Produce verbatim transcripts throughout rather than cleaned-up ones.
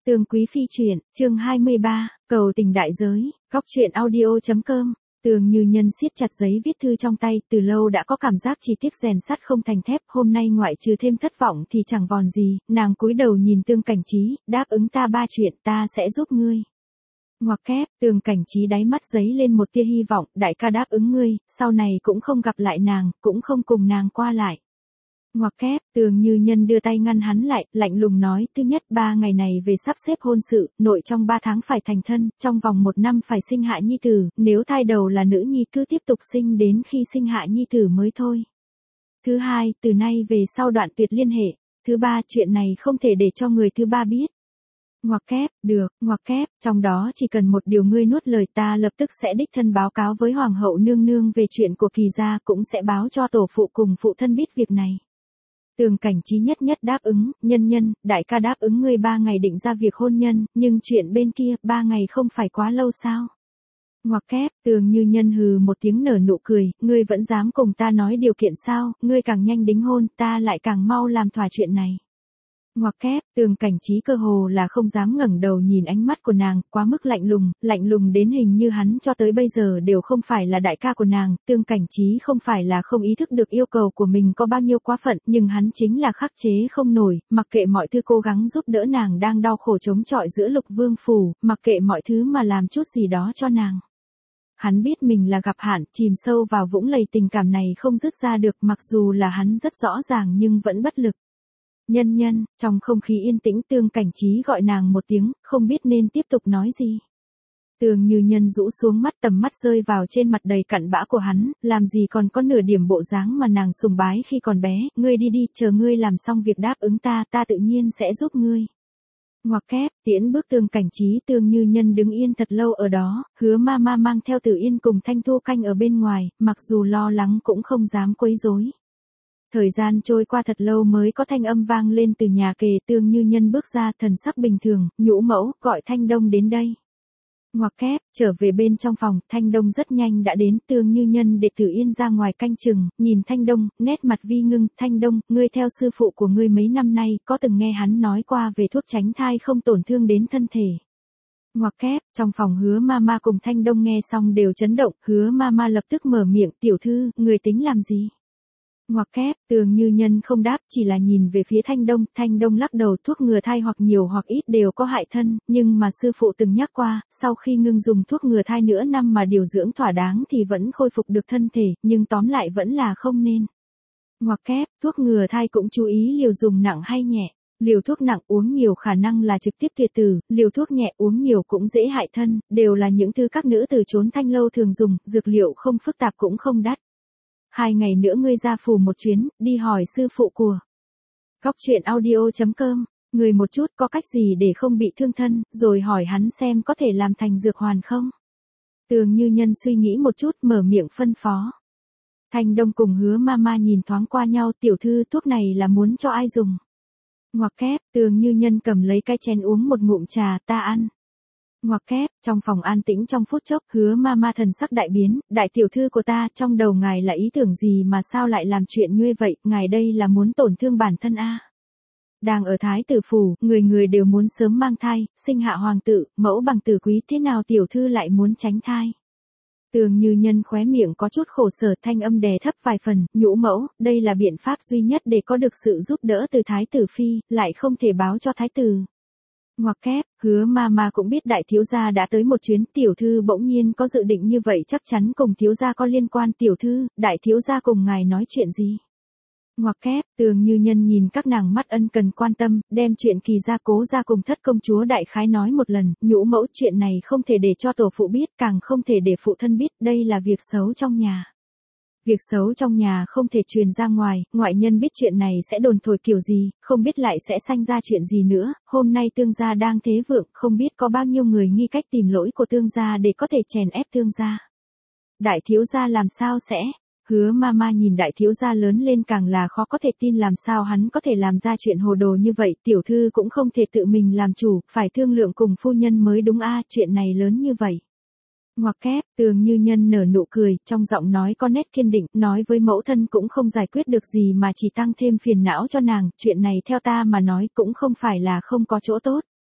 Tường Quý Phi truyện, chương hai mươi ba, cầu tình đại giới, góc truyện audio.com. Tường Như Nhân siết chặt giấy viết thư trong tay, từ lâu đã có cảm giác chỉ tiếc rèn sắt không thành thép, hôm nay ngoại trừ thêm thất vọng thì chẳng vòn gì, nàng cúi đầu nhìn Tương Cảnh Trí, đáp ứng ta ba chuyện, ta sẽ giúp ngươi. Ngoặc kép, Tương Cảnh Trí đáy mắt giấy lên một tia hy vọng, đại ca đáp ứng ngươi, sau này cũng không gặp lại nàng, cũng không cùng nàng qua lại. Ngoặc kép, Tường Như Nhân đưa tay ngăn hắn lại, lạnh lùng nói, thứ nhất ba ngày này về sắp xếp hôn sự, nội trong ba tháng phải thành thân, trong vòng một năm phải sinh hạ nhi tử, nếu thai đầu là nữ nhi cứ tiếp tục sinh đến khi sinh hạ nhi tử mới thôi. Thứ hai, từ nay về sau đoạn tuyệt liên hệ. Thứ ba, chuyện này không thể để cho người thứ ba biết. Ngoặc kép, được, ngoặc kép, trong đó chỉ cần một điều ngươi nuốt lời, ta lập tức sẽ đích thân báo cáo với Hoàng hậu nương nương về chuyện của Kỳ gia, cũng sẽ báo cho tổ phụ cùng phụ thân biết việc này. Tường Cảnh Trí nhất nhất đáp ứng, nhân nhân, đại ca đáp ứng ngươi ba ngày định ra việc hôn nhân, nhưng chuyện bên kia, ba ngày không phải quá lâu sao? Ngoặc kép, Tường Như Nhân hừ một tiếng nở nụ cười, ngươi vẫn dám cùng ta nói điều kiện sao, ngươi càng nhanh đính hôn, ta lại càng mau làm thỏa chuyện này. Ngoặc kép, Tường Cảnh Trí cơ hồ là không dám ngẩng đầu nhìn ánh mắt của nàng, quá mức lạnh lùng, lạnh lùng đến hình như hắn cho tới bây giờ đều không phải là đại ca của nàng, Tường Cảnh Trí không phải là không ý thức được yêu cầu của mình có bao nhiêu quá phận, nhưng hắn chính là khắc chế không nổi, mặc kệ mọi thứ cố gắng giúp đỡ nàng đang đau khổ chống chọi giữa Lục Vương phủ, mặc kệ mọi thứ mà làm chút gì đó cho nàng. Hắn biết mình là gặp hạn, chìm sâu vào vũng lầy tình cảm này không dứt ra được, mặc dù là hắn rất rõ ràng nhưng vẫn bất lực. Nhân nhân, trong không khí yên tĩnh Tường Cảnh Trí gọi nàng một tiếng, không biết nên tiếp tục nói gì. Tường Như Nhân rũ xuống mắt, tầm mắt rơi vào trên mặt đầy cặn bã của hắn, làm gì còn có nửa điểm bộ dáng mà nàng sùng bái khi còn bé, ngươi đi đi, chờ ngươi làm xong việc đáp ứng ta, ta tự nhiên sẽ giúp ngươi. Ngoặc kép, tiễn bước Tường Cảnh Trí, Tường Như Nhân đứng yên thật lâu ở đó, Hứa ma ma mang theo Tử Yên cùng Thanh Thu canh ở bên ngoài, mặc dù lo lắng cũng không dám quấy rối. Thời gian trôi qua thật lâu mới có thanh âm vang lên từ nhà kề, Tường Như Nhân bước ra, thần sắc bình thường, nhũ mẫu, gọi Thanh Đông đến đây. Ngoặc kép, trở về bên trong phòng, Thanh Đông rất nhanh đã đến, Tường Như Nhân để Tử Yên ra ngoài canh chừng, nhìn Thanh Đông, nét mặt vi ngưng, Thanh Đông, ngươi theo sư phụ của ngươi mấy năm nay, có từng nghe hắn nói qua về thuốc tránh thai không tổn thương đến thân thể. Ngoặc kép, trong phòng Hứa ma ma cùng Thanh Đông nghe xong đều chấn động, Hứa ma ma lập tức mở miệng, tiểu thư, người tính làm gì? Ngoặc kép, Tường Như Nhân không đáp, chỉ là nhìn về phía Thanh Đông, Thanh Đông lắc đầu, thuốc ngừa thai hoặc nhiều hoặc ít đều có hại thân, nhưng mà sư phụ từng nhắc qua, sau khi ngưng dùng thuốc ngừa thai nửa năm mà điều dưỡng thỏa đáng thì vẫn khôi phục được thân thể, nhưng tóm lại vẫn là không nên. Ngoặc kép, thuốc ngừa thai cũng chú ý liều dùng nặng hay nhẹ. Liều thuốc nặng uống nhiều khả năng là trực tiếp tuyệt tử, liều thuốc nhẹ uống nhiều cũng dễ hại thân, đều là những thứ các nữ tử trốn thanh lâu thường dùng, dược liệu không phức tạp cũng không đắt. Hai ngày nữa ngươi ra phủ một chuyến, đi hỏi sư phụ của. Góc truyện audio.com, người một chút có cách gì để không bị thương thân, rồi hỏi hắn xem có thể làm thành dược hoàn không? Tường Như Nhân suy nghĩ một chút, mở miệng phân phó. Thanh Đông cùng Hứa ma ma nhìn thoáng qua nhau, tiểu thư, thuốc này là muốn cho ai dùng? Ngoặc kép, Tường Như Nhân cầm lấy cái chén uống một ngụm trà, ta ăn. Ngoặc kép, trong phòng an tĩnh trong phút chốc, Hứa ma ma thần sắc đại biến, đại tiểu thư của ta, trong đầu ngài là ý tưởng gì mà sao lại làm chuyện như vậy, ngài đây là muốn tổn thương bản thân a? Đang ở Thái tử phủ, người người đều muốn sớm mang thai, sinh hạ hoàng tử, mẫu bằng tử quý, thế nào tiểu thư lại muốn tránh thai? Tường Như Nhân khóe miệng có chút khổ sở, thanh âm đè thấp vài phần, nhũ mẫu, đây là biện pháp duy nhất để có được sự giúp đỡ từ Thái tử phi, lại không thể báo cho Thái tử. Ngoặc kép, Hứa ma ma cũng biết đại thiếu gia đã tới một chuyến, tiểu thư bỗng nhiên có dự định như vậy chắc chắn cùng thiếu gia có liên quan, tiểu thư, đại thiếu gia cùng ngài nói chuyện gì? Ngoặc kép, Tường Như Nhân nhìn các nàng mắt ân cần quan tâm, đem chuyện Kỳ gia cố gia cùng thất công chúa đại khái nói một lần, nhũ mẫu, chuyện này không thể để cho tổ phụ biết, càng không thể để phụ thân biết, đây là việc xấu trong nhà. Việc xấu trong nhà không thể truyền ra ngoài, ngoại nhân biết chuyện này sẽ đồn thổi kiểu gì, không biết lại sẽ sanh ra chuyện gì nữa, hôm nay Tương gia đang thế vượng, không biết có bao nhiêu người nghi cách tìm lỗi của Tương gia để có thể chèn ép Tương gia. Đại thiếu gia làm sao sẽ? Hứa ma ma nhìn đại thiếu gia lớn lên càng là khó có thể tin làm sao hắn có thể làm ra chuyện hồ đồ như vậy, tiểu thư cũng không thể tự mình làm chủ, phải thương lượng cùng phu nhân mới đúng a, chuyện này lớn như vậy. Ngoặc kép, Tường Như Nhân nở nụ cười, trong giọng nói có nét kiên định, nói với mẫu thân cũng không giải quyết được gì mà chỉ tăng thêm phiền não cho nàng, chuyện này theo ta mà nói cũng không phải là không có chỗ tốt.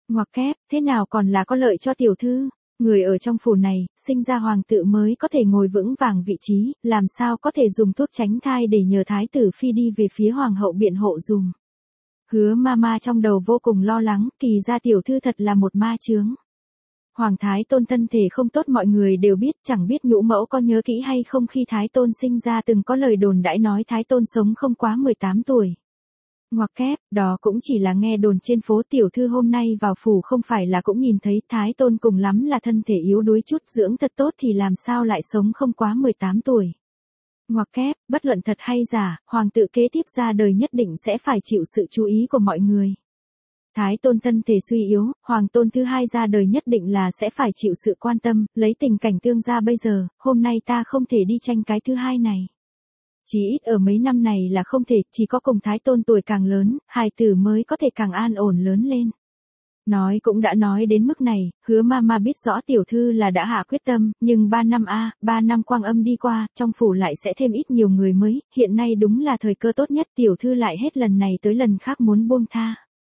Ngoặc kép, thế nào còn là có lợi cho tiểu thư? Người ở trong phủ này, sinh ra hoàng tử mới có thể ngồi vững vàng vị trí, làm sao có thể dùng thuốc tránh thai để nhờ thái tử phi đi về phía hoàng hậu biện hộ dùm. Hứa Mama trong đầu vô cùng lo lắng, kỳ ra tiểu thư thật là một ma chướng. Hoàng thái tôn thân thể không tốt mọi người đều biết, chẳng biết nhũ mẫu có nhớ kỹ hay không khi thái tôn sinh ra từng có lời đồn đãi nói thái tôn sống không quá mười tám tuổi. Ngoặc kép, đó cũng chỉ là nghe đồn trên phố, tiểu thư hôm nay vào phủ không phải là cũng nhìn thấy thái tôn cùng lắm là thân thể yếu đuối chút dưỡng thật tốt thì làm sao lại sống không quá mười tám tuổi. Ngoặc kép, bất luận thật hay giả, hoàng tử kế tiếp ra đời nhất định sẽ phải chịu sự chú ý của mọi người. Thái tôn thân thể suy yếu, hoàng tôn thứ hai ra đời nhất định là sẽ phải chịu sự quan tâm, lấy tình cảnh tương gia bây giờ, hôm nay ta không thể đi tranh cái thứ hai này. Chỉ ít ở mấy năm này là không thể, chỉ có cùng thái tôn tuổi càng lớn, hài tử mới có thể càng an ổn lớn lên. Nói cũng đã nói đến mức này, Hứa Mama biết rõ tiểu thư là đã hạ quyết tâm, nhưng ba năm a, ba năm quang âm đi qua, trong phủ lại sẽ thêm ít nhiều người mới, hiện nay đúng là thời cơ tốt nhất, tiểu thư lại hết lần này tới lần khác muốn buông tha.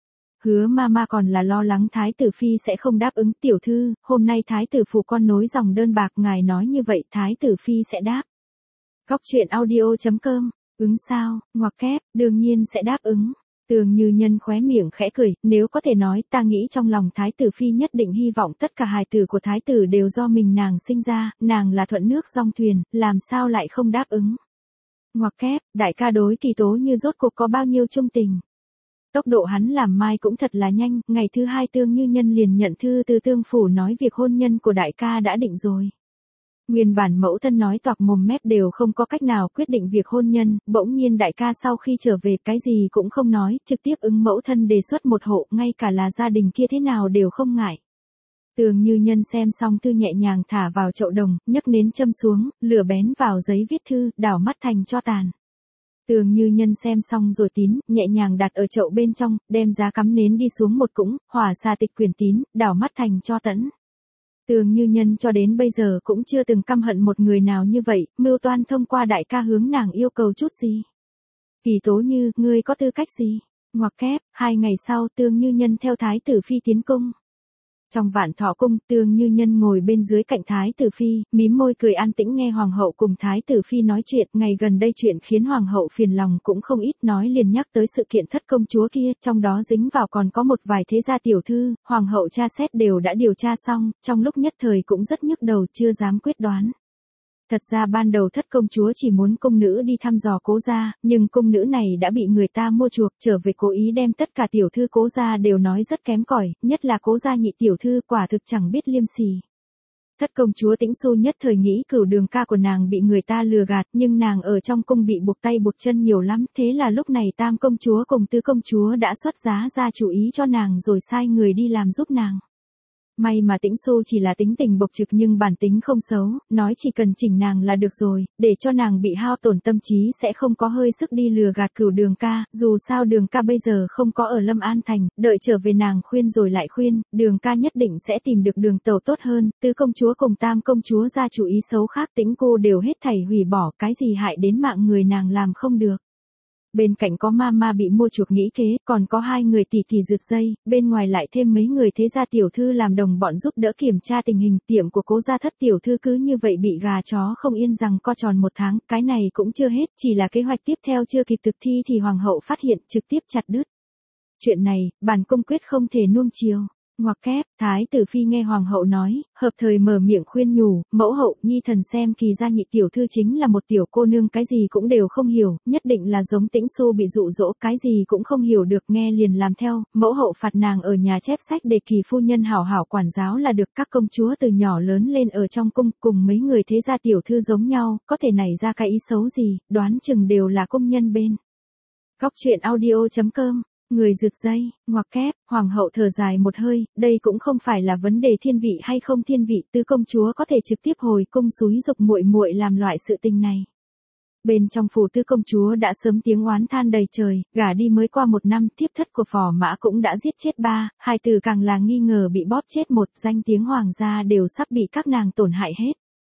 Hứa Mama còn là lo lắng thái tử phi sẽ không đáp ứng, tiểu thư, hôm nay thái tử phủ con nối dòng đơn bạc, ngài nói như vậy thái tử phi sẽ đáp. Góc truyện audio chấm com, ứng sao, ngoặc kép, đương nhiên sẽ đáp ứng. Tường Như Nhân khóe miệng khẽ cười, nếu có thể nói ta nghĩ trong lòng thái tử phi nhất định hy vọng tất cả hài tử của thái tử đều do mình nàng sinh ra, nàng là thuận nước dong thuyền, làm sao lại không đáp ứng. Ngoặc kép, đại ca đối Kỳ Tố Như rốt cuộc có bao nhiêu trung tình. Tốc độ hắn làm mai cũng thật là nhanh, ngày thứ hai Tương Như Nhân liền nhận thư từ Tương phủ nói việc hôn nhân của đại ca đã định rồi. Nguyên bản mẫu thân nói toạc mồm mép đều không có cách nào quyết định việc hôn nhân, bỗng nhiên đại ca sau khi trở về cái gì cũng không nói, trực tiếp ứng mẫu thân đề xuất một hộ, ngay cả là gia đình kia thế nào đều không ngại. Tường Như Nhân xem xong thư nhẹ nhàng thả vào chậu đồng, nhấc nến châm xuống, lửa bén vào giấy viết thư, đảo mắt thành tro tàn. Tường Như Nhân xem xong rồi tín, nhẹ nhàng đặt ở chậu bên trong, đem giá cắm nến đi xuống một cũng, hỏa xà tịch quyển tín, đảo mắt thành tro tẫn. Tường Như Nhân cho đến bây giờ cũng chưa từng căm hận một người nào như vậy, mưu toan thông qua đại ca hướng nàng yêu cầu chút gì. Kỳ Tố Như, ngươi có tư cách gì? Ngoặc kép, hai ngày sau Tường Như Nhân theo thái tử phi tiến cung. Trong Vạn Thọ cung, Tường Như Nhân ngồi bên dưới cạnh thái tử phi, mím môi cười an tĩnh nghe hoàng hậu cùng thái tử phi nói chuyện, ngày gần đây chuyện khiến hoàng hậu phiền lòng cũng không ít, nói liền nhắc tới sự kiện thất công chúa kia, trong đó dính vào còn có một vài thế gia tiểu thư, hoàng hậu tra xét đều đã điều tra xong, trong lúc nhất thời cũng rất nhức đầu, chưa dám quyết đoán. Thật ra ban đầu thất công chúa chỉ muốn cung nữ đi thăm dò Cố gia, nhưng cung nữ này đã bị người ta mua chuộc, trở về cố ý đem tất cả tiểu thư Cố gia đều nói rất kém cỏi, nhất là Cố gia nhị tiểu thư quả thực chẳng biết liêm sỉ. Thất công chúa Tĩnh Xu nhất thời nghĩ Cửu Đường ca của nàng bị người ta lừa gạt, nhưng nàng ở trong cung bị buộc tay buộc chân nhiều lắm, thế là lúc này Tam công chúa cùng Tứ công chúa đã xuất giá ra chủ ý cho nàng rồi sai người đi làm giúp nàng. May mà Tĩnh Xu chỉ là tính tình bộc trực nhưng bản tính không xấu, nói chỉ cần chỉnh nàng là được rồi, để cho nàng bị hao tổn tâm trí sẽ không có hơi sức đi lừa gạt Cửu Đường ca, dù sao Đường ca bây giờ không có ở Lâm An Thành, đợi trở về nàng khuyên rồi lại khuyên, Đường ca nhất định sẽ tìm được đường tàu tốt hơn, Tứ công chúa cùng Tam công chúa ra chủ ý xấu khác Tĩnh cô đều hết thảy hủy bỏ, cái gì hại đến mạng người nàng làm không được. Bên cạnh có Mama bị mua chuộc nghĩ kế, còn có hai người tỷ tỷ rượt dây, bên ngoài lại thêm mấy người thế gia tiểu thư làm đồng bọn giúp đỡ kiểm tra tình hình, tiệm của Cố gia thất tiểu thư cứ như vậy bị gà chó không yên rằng co tròn một tháng, cái này cũng chưa hết, chỉ là kế hoạch tiếp theo chưa kịp thực thi thì hoàng hậu phát hiện trực tiếp chặt đứt. Chuyện này, bản cung quyết không thể nuông chiều. Ngoặc kép, thái tử phi nghe hoàng hậu nói, hợp thời mở miệng khuyên nhủ, mẫu hậu, nhi thần xem Kỳ gia nhị tiểu thư chính là một tiểu cô nương cái gì cũng đều không hiểu, nhất định là giống Tĩnh Xu bị dụ dỗ, cái gì cũng không hiểu được, nghe liền làm theo, mẫu hậu phạt nàng ở nhà chép sách để Kỳ phu nhân hảo hảo quản giáo là được, các công chúa từ nhỏ lớn lên ở trong cung, cùng mấy người thế gia tiểu thư giống nhau, có thể nảy ra cái ý xấu gì, đoán chừng đều là công nhân bên. Góc truyện audio chấm com. Người rượt dây, ngoặc kép, hoàng hậu thở dài một hơi, đây cũng không phải là vấn đề thiên vị hay không thiên vị, Tứ công chúa có thể trực tiếp hồi cung xúi dục muội muội làm loại sự tình này. Bên trong phủ Tứ công chúa đã sớm tiếng oán than đầy trời, gả đi mới qua một năm, thiếp thất của Phò Mã cũng đã giết chết ba, hai tử càng là nghi ngờ bị bóp chết một, danh tiếng hoàng gia đều sắp bị các nàng tổn hại hết.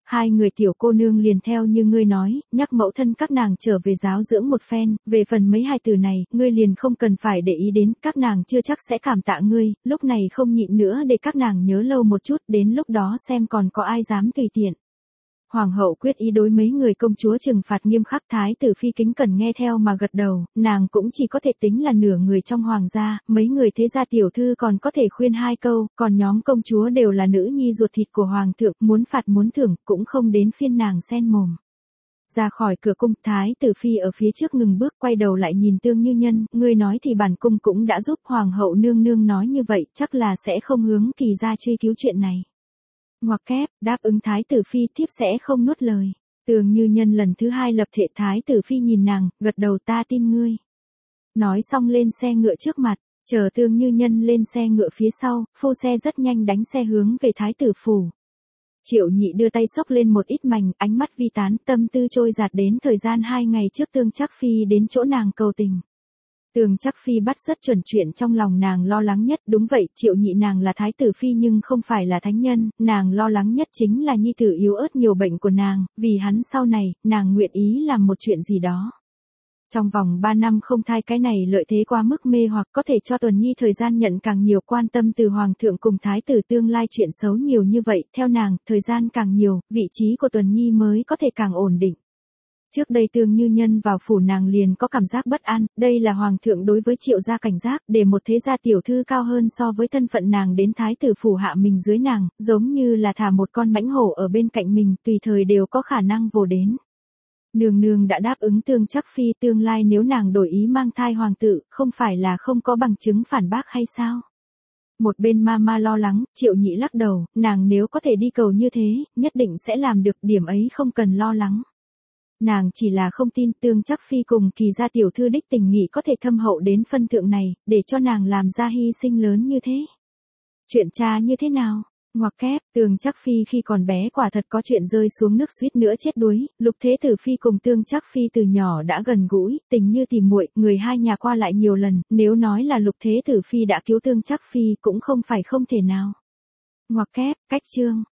Hai người tiểu cô nương liền theo như ngươi nói, nhắc mẫu thân các nàng trở về giáo dưỡng một phen, về phần mấy hai từ này, ngươi liền không cần phải để ý đến, các nàng chưa chắc sẽ cảm tạ ngươi, lúc này không nhịn nữa để các nàng nhớ lâu một chút, đến lúc đó xem còn có ai dám tùy tiện. Hoàng hậu quyết ý đối mấy người công chúa trừng phạt nghiêm khắc, Thái tử phi kính cẩn nghe theo mà gật đầu, nàng cũng chỉ có thể tính là nửa người trong hoàng gia, mấy người thế gia tiểu thư còn có thể khuyên hai câu, còn nhóm công chúa đều là nữ nhi ruột thịt của hoàng thượng, muốn phạt muốn thưởng, cũng không đến phiên nàng xen mồm. Ra khỏi cửa cung, Thái tử phi ở phía trước ngừng bước, quay đầu lại nhìn Tương Như Nhân, ngươi nói thì bản cung cũng đã giúp hoàng hậu nương nương nói như vậy, chắc là sẽ không hướng Kỳ gia truy cứu chuyện này. Ngoặc kép, đáp ứng Thái tử phi, thiếp sẽ không nuốt lời. Tường Như Nhân lần thứ hai lập thệ. Thái tử phi nhìn nàng, gật đầu, ta tin ngươi. Nói xong lên xe ngựa trước mặt, chờ Tường Như Nhân lên xe ngựa phía sau, phu xe rất nhanh đánh xe hướng về Thái tử phủ. Triệu Nhị đưa tay xốc lên một ít mảnh, ánh mắt vi tán, tâm tư trôi dạt đến thời gian hai ngày trước Tương Trác Phi đến chỗ nàng cầu tình. Tương Trác Phi bắt rất chuẩn chuyện trong lòng nàng lo lắng nhất, đúng vậy, Triệu Nhị nàng là thái tử phi nhưng không phải là thánh nhân, nàng lo lắng nhất chính là nhi tử yếu ớt nhiều bệnh của nàng, vì hắn sau này, nàng nguyện ý làm một chuyện gì đó. Trong vòng ba năm không thai, cái này lợi thế quá mức mê hoặc, có thể cho Tuần Nhi thời gian nhận càng nhiều quan tâm từ hoàng thượng cùng thái tử, tương lai chuyện xấu nhiều như vậy, theo nàng, thời gian càng nhiều, vị trí của Tuần Nhi mới có thể càng ổn định. Trước đây Tương Như Nhân vào phủ nàng liền có cảm giác bất an, đây là hoàng thượng đối với Triệu gia cảnh giác, để một thế gia tiểu thư cao hơn so với thân phận nàng đến thái tử phủ hạ mình dưới nàng, giống như là thả một con mãnh hổ ở bên cạnh mình, tùy thời đều có khả năng vồ đến. Nương nương đã đáp ứng Tương Trác Phi, tương lai nếu nàng đổi ý mang thai hoàng tử, không phải là không có bằng chứng phản bác hay sao? Một bên Mama lo lắng, Triệu Nhị lắc đầu, nàng nếu có thể đi cầu như thế, nhất định sẽ làm được, điểm ấy không cần lo lắng. Nàng chỉ là không tin Tương Trác Phi cùng Kỳ gia tiểu thư đích tình nghị có thể thâm hậu đến phân thượng này, để cho nàng làm ra hy sinh lớn như thế. Chuyện cha như thế nào? Ngoặc kép, Tương Trác Phi khi còn bé quả thật có chuyện rơi xuống nước suýt nữa chết đuối, Lục Thế Tử Phi cùng Tương Trác Phi từ nhỏ đã gần gũi, tình như tỉ muội, người hai nhà qua lại nhiều lần, nếu nói là Lục Thế Tử Phi đã cứu Tương Trác Phi cũng không phải không thể nào. Ngoặc kép, cách chương.